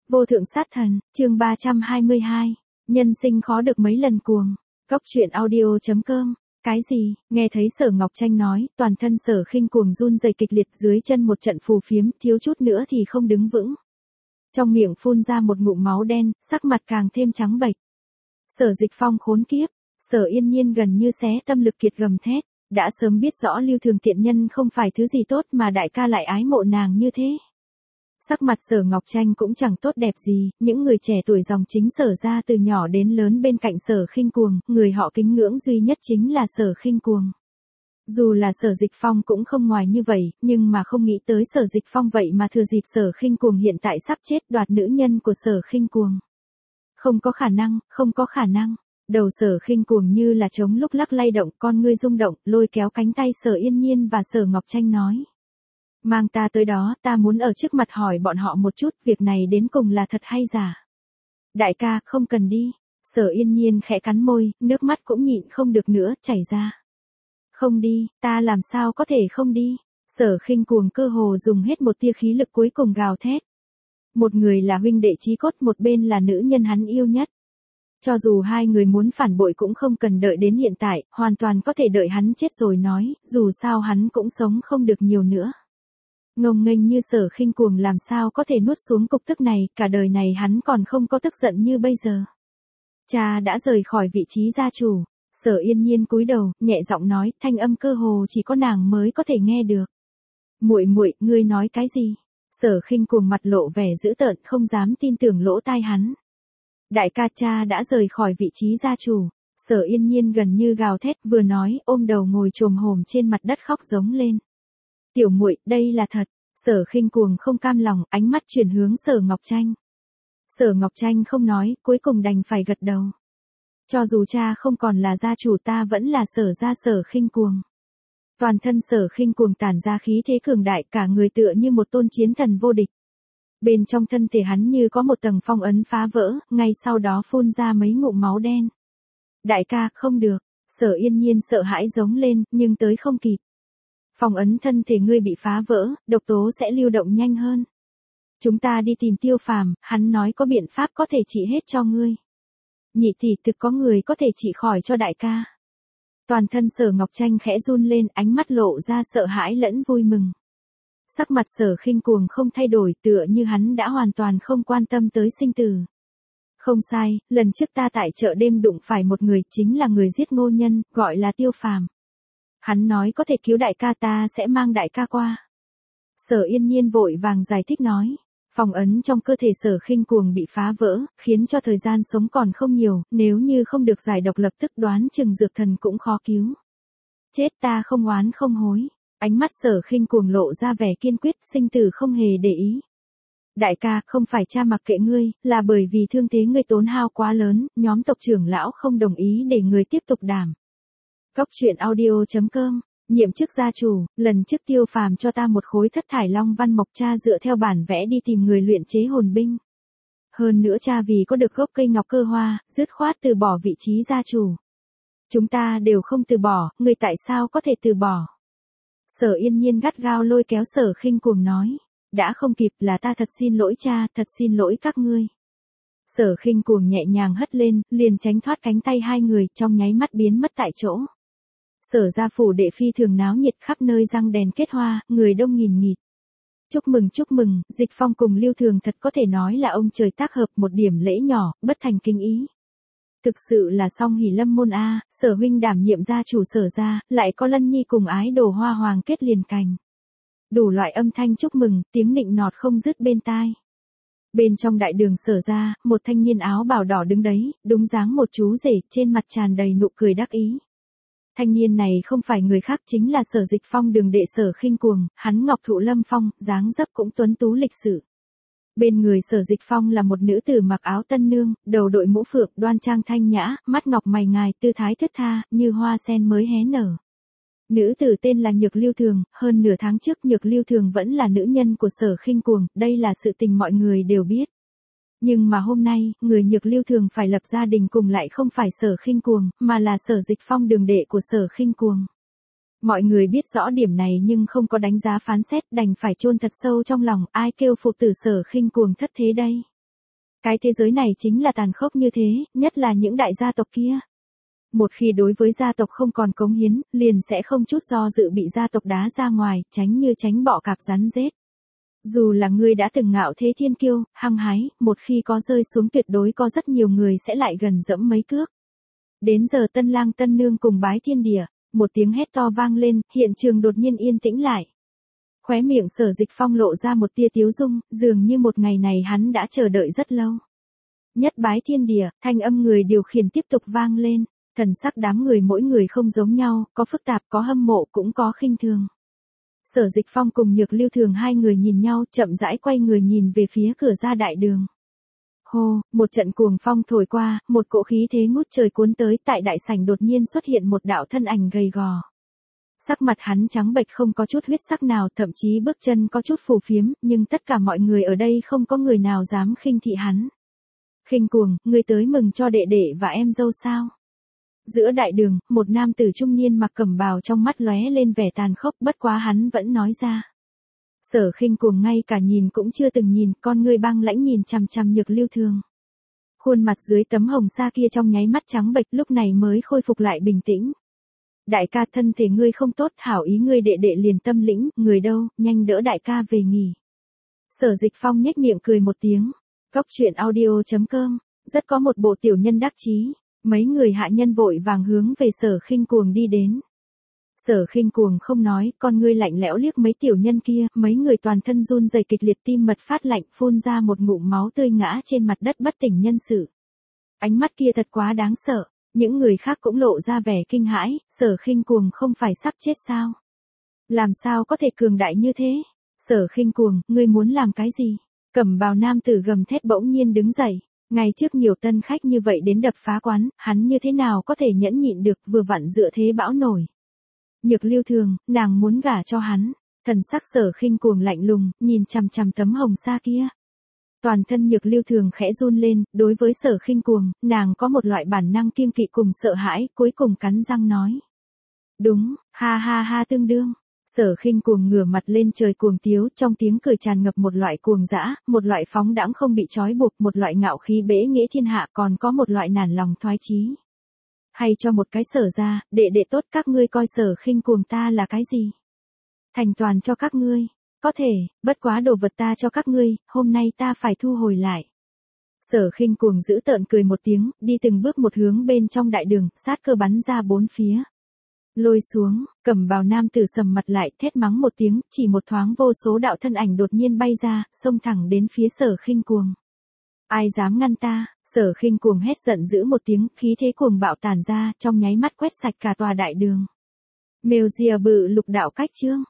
Vô thượng sát thần, chương 322. Nhân sinh khó được mấy lần cuồng. Cóc truyện audio.com. Cái gì? Nghe thấy Sở Ngọc Tranh nói, toàn thân Sở Khinh cuồng run rẩy kịch liệt, dưới chân một trận phù phiếm, thiếu chút nữa thì không đứng vững. Trong miệng phun ra một ngụm máu đen, sắc mặt càng thêm trắng bệch. Sở Dịch Phong khốn kiếp. Sở Yên Nhiên gần như xé tâm lực kiệt gầm thét, đã sớm biết rõ Lưu Thường tiện nhân không phải thứ gì tốt mà đại ca lại ái mộ nàng như thế. Sắc mặt Sở Ngọc Tranh cũng chẳng tốt đẹp gì, những người trẻ tuổi dòng chính Sở ra từ nhỏ đến lớn bên cạnh Sở Khinh cuồng, người họ kính ngưỡng duy nhất chính là Sở Khinh cuồng. Dù là Sở Dịch Phong cũng không ngoài như vậy, nhưng mà không nghĩ tới Sở Dịch Phong vậy mà thừa dịp Sở Khinh cuồng hiện tại sắp chết đoạt nữ nhân của Sở Khinh cuồng. Không có khả năng, không có khả năng. Đầu Sở Khinh cuồng như là trống lúc lắc lay động, con ngươi rung động, lôi kéo cánh tay Sở Yên Nhiên và Sở Ngọc Tranh nói. Mang ta tới đó, ta muốn ở trước mặt hỏi bọn họ một chút, việc này đến cùng là thật hay giả. Đại ca, không cần đi. Sở Yên Nhiên khẽ cắn môi, nước mắt cũng nhịn không được nữa, chảy ra. Không đi, ta làm sao có thể không đi. Sở Khinh cuồng cơ hồ dùng hết một tia khí lực cuối cùng gào thét. Một người là huynh đệ chí cốt, một bên là nữ nhân hắn yêu nhất. Cho dù hai người muốn phản bội cũng không cần đợi đến hiện tại, hoàn toàn có thể đợi hắn chết rồi nói, dù sao hắn cũng sống không được nhiều nữa. Ngông nghênh như Sở Khinh cuồng làm sao có thể nuốt xuống cục tức này, cả đời này hắn còn không có tức giận như bây giờ. Cha đã rời khỏi vị trí gia chủ. Sở Yên Nhiên cúi đầu, nhẹ giọng nói, thanh âm cơ hồ chỉ có nàng mới có thể nghe được. Muội muội, ngươi nói cái gì? Sở Khinh cuồng mặt lộ vẻ dữ tợn, không dám tin tưởng lỗ tai hắn. Đại ca, cha đã rời khỏi vị trí gia chủ. Sở Yên Nhiên gần như gào thét, vừa nói, ôm đầu ngồi chồm hổm trên mặt đất khóc giống lên. Tiểu muội, đây là thật. Sở Khinh cuồng không cam lòng, ánh mắt chuyển hướng Sở Ngọc Tranh. Sở Ngọc Tranh không nói, cuối cùng đành phải gật đầu. Cho dù cha không còn là gia chủ, ta vẫn là Sở gia Sở Khinh cuồng. Toàn thân Sở Khinh cuồng tản ra khí thế cường đại, cả người tựa như một tôn chiến thần vô địch. Bên trong thân thể hắn như có một tầng phong ấn phá vỡ, ngay sau đó phun ra mấy ngụm máu đen. Đại ca, không được. Sở Yên Nhiên sợ hãi giống lên, nhưng tới không kịp. Phong ấn thân thể ngươi bị phá vỡ, độc tố sẽ lưu động nhanh hơn. Chúng ta đi tìm Tiêu Phàm, hắn nói có biện pháp có thể trị hết cho ngươi. Nhị tỷ, thực có người có thể trị khỏi cho đại ca. Toàn thân Sở Ngọc Tranh khẽ run lên, ánh mắt lộ ra sợ hãi lẫn vui mừng. Sắc mặt Sở Khinh cuồng không thay đổi, tựa như hắn đã hoàn toàn không quan tâm tới sinh tử. Không sai, lần trước ta tại chợ đêm đụng phải một người, chính là người giết Ngô Nhân, gọi là Tiêu Phàm. Hắn nói có thể cứu đại ca, ta sẽ mang đại ca qua. Sở Yên Nhiên vội vàng giải thích nói. Phong ấn trong cơ thể Sở Khinh cuồng bị phá vỡ, khiến cho thời gian sống còn không nhiều, nếu như không được giải độc lập tức đoán chừng dược thần cũng khó cứu. Chết, ta không oán không hối. Ánh mắt Sở Khinh cuồng lộ ra vẻ kiên quyết, sinh tử không hề để ý. Đại ca, không phải cha mặc kệ ngươi, là bởi vì thương thế ngươi tốn hao quá lớn, nhóm tộc trưởng lão không đồng ý để ngươi tiếp tục đảm. Cóc truyện audio.com. Nhiệm chức gia chủ, lần trước Tiêu Phàm cho ta một khối thất thải long văn mộc, cha dựa theo bản vẽ đi tìm người luyện chế hồn binh. Hơn nữa cha vì có được gốc cây ngọc cơ hoa, dứt khoát từ bỏ vị trí gia chủ. Chúng ta đều không từ bỏ, người tại sao có thể từ bỏ? Sở Yên Nhiên gắt gao lôi kéo Sở Khinh cuồng nói. Đã không kịp, là ta thật xin lỗi cha, thật xin lỗi các ngươi. Sở Khinh cuồng nhẹ nhàng hất lên, liền tránh thoát cánh tay hai người, trong nháy mắt biến mất tại chỗ. Sở gia phủ đệ phi thường náo nhiệt, khắp nơi răng đèn kết hoa, người đông nghìn nghịt. Chúc mừng, Dịch Phong cùng Lưu Thường thật có thể nói là ông trời tác hợp, một điểm lễ nhỏ, bất thành kinh ý. Thực sự là song hỷ lâm môn a, Sở huynh đảm nhiệm gia chủ Sở gia, lại có Lân Nhi cùng ái đồ Hoa Hoàng kết liền cành. Đủ loại âm thanh chúc mừng, tiếng nịnh nọt không dứt bên tai. Bên trong đại đường Sở gia, một thanh niên áo bào đỏ đứng đấy, đúng dáng một chú rể, trên mặt tràn đầy nụ cười đắc ý. Thanh niên này không phải người khác, chính là Sở Dịch Phong đường đệ Sở Khinh cuồng, hắn ngọc thụ lâm phong, dáng dấp cũng tuấn tú lịch sự. Bên người Sở Dịch Phong là một nữ tử mặc áo tân nương, đầu đội mũ phượng, đoan trang thanh nhã, mắt ngọc mày ngài, tư thái thướt tha, như hoa sen mới hé nở. Nữ tử tên là Nhược Lưu Thường, hơn nửa tháng trước Nhược Lưu Thường vẫn là nữ nhân của Sở Khinh cuồng, đây là sự tình mọi người đều biết. Nhưng mà hôm nay, người Nhược Lưu Thường phải lập gia đình cùng lại không phải Sở Khinh cuồng, mà là Sở Dịch Phong đường đệ của Sở Khinh cuồng. Mọi người biết rõ điểm này nhưng không có đánh giá phán xét, đành phải chôn thật sâu trong lòng, ai kêu phụ tử Sở Khinh cuồng thất thế đây. Cái thế giới này chính là tàn khốc như thế, nhất là những đại gia tộc kia. Một khi đối với gia tộc không còn cống hiến, liền sẽ không chút do dự bị gia tộc đá ra ngoài, tránh như tránh bọ cạp rắn rết. Dù là ngươi đã từng ngạo thế thiên kiêu, hăng hái, một khi có rơi xuống tuyệt đối có rất nhiều người sẽ lại gần dẫm mấy cước. Đến giờ tân lang tân nương cùng bái thiên địa, một tiếng hét to vang lên, hiện trường đột nhiên yên tĩnh lại. Khóe miệng Sở Dịch Phong lộ ra một tia tiếu dung, dường như một ngày này hắn đã chờ đợi rất lâu. Nhất bái thiên địa, thanh âm người điều khiển tiếp tục vang lên, thần sắc đám người mỗi người không giống nhau, có phức tạp, có hâm mộ, cũng có khinh thường. Sở Dịch Phong cùng Nhược Lưu Thường hai người nhìn nhau, chậm rãi quay người nhìn về phía cửa ra đại đường. Hô, một trận cuồng phong thổi qua, một cỗ khí thế ngút trời cuốn tới, tại đại sảnh đột nhiên xuất hiện một đạo thân ảnh gầy gò. Sắc mặt hắn trắng bệch không có chút huyết sắc nào, thậm chí bước chân có chút phù phiếm, nhưng tất cả mọi người ở đây không có người nào dám khinh thị hắn. Khinh cuồng, ngươi tới mừng cho đệ đệ và em dâu sao? Giữa đại đường, một nam tử trung niên mặc cẩm bào trong mắt lóe lên vẻ tàn khốc, bất quá hắn vẫn nói ra. Sở Khinh Cuồng ngay cả nhìn cũng chưa từng nhìn, con ngươi băng lãnh nhìn chằm chằm Nhược Lưu Thường. Khuôn mặt dưới tấm hồng sa kia trong nháy mắt trắng bệch, lúc này mới khôi phục lại bình tĩnh. Đại ca, thân thể ngươi không tốt, hảo ý ngươi đệ đệ liền tâm lĩnh, người đâu, nhanh đỡ đại ca về nghỉ. Sở Dịch Phong nhếch miệng cười một tiếng. Góc truyện audio.com, rất có một bộ tiểu nhân đắc chí. Mấy người hạ nhân vội vàng hướng về Sở Khinh Cuồng đi đến. Sở Khinh Cuồng không nói, con ngươi lạnh lẽo liếc mấy tiểu nhân kia, mấy người toàn thân run rẩy kịch liệt, tim mật phát lạnh, phun ra một ngụm máu tươi ngã trên mặt đất bất tỉnh nhân sự. Ánh mắt kia thật quá đáng sợ, những người khác cũng lộ ra vẻ kinh hãi, Sở Khinh Cuồng không phải sắp chết sao? Làm sao có thể cường đại như thế? Sở Khinh Cuồng, ngươi muốn làm cái gì? Cẩm bào nam tử gầm thét bỗng nhiên đứng dậy. Ngày trước nhiều tân khách như vậy đến đập phá quán, hắn như thế nào có thể nhẫn nhịn được, vừa vặn dựa thế bão nổi. Nhược Lưu Thường, nàng muốn gả cho hắn. Thần sắc Sở Khinh Cuồng lạnh lùng, nhìn chằm chằm tấm hồng sa kia. Toàn thân Nhược Lưu Thường khẽ run lên, đối với Sở Khinh Cuồng, nàng có một loại bản năng kiêng kỵ cùng sợ hãi, cuối cùng cắn răng nói. Đúng, ha ha ha tương đương. Sở Khinh Cuồng ngửa mặt lên trời cuồng tiếu, trong tiếng cười tràn ngập một loại cuồng dã, một loại phóng đãng không bị trói buộc, một loại ngạo khí bẽ nghĩa thiên hạ, còn có một loại nản lòng thoái chí. Hay cho một cái Sở gia, đệ đệ tốt, các ngươi coi Sở Khinh Cuồng ta là cái gì? Thành toàn cho các ngươi. Có thể, bất quá đồ vật ta cho các ngươi, hôm nay ta phải thu hồi lại. Sở Khinh Cuồng giữ tợn cười một tiếng, đi từng bước một hướng bên trong đại đường, sát cơ bắn ra bốn phía. Lôi xuống, cẩm bào nam tử sầm mặt lại, thét mắng một tiếng, chỉ một thoáng vô số đạo thân ảnh đột nhiên bay ra, xông thẳng đến phía Sở Khinh Cuồng. Ai dám ngăn ta? Sở Khinh Cuồng hét giận dữ một tiếng, khí thế cuồng bạo tàn ra, trong nháy mắt quét sạch cả tòa đại đường. Mèo rìa bự lục đạo cách chương.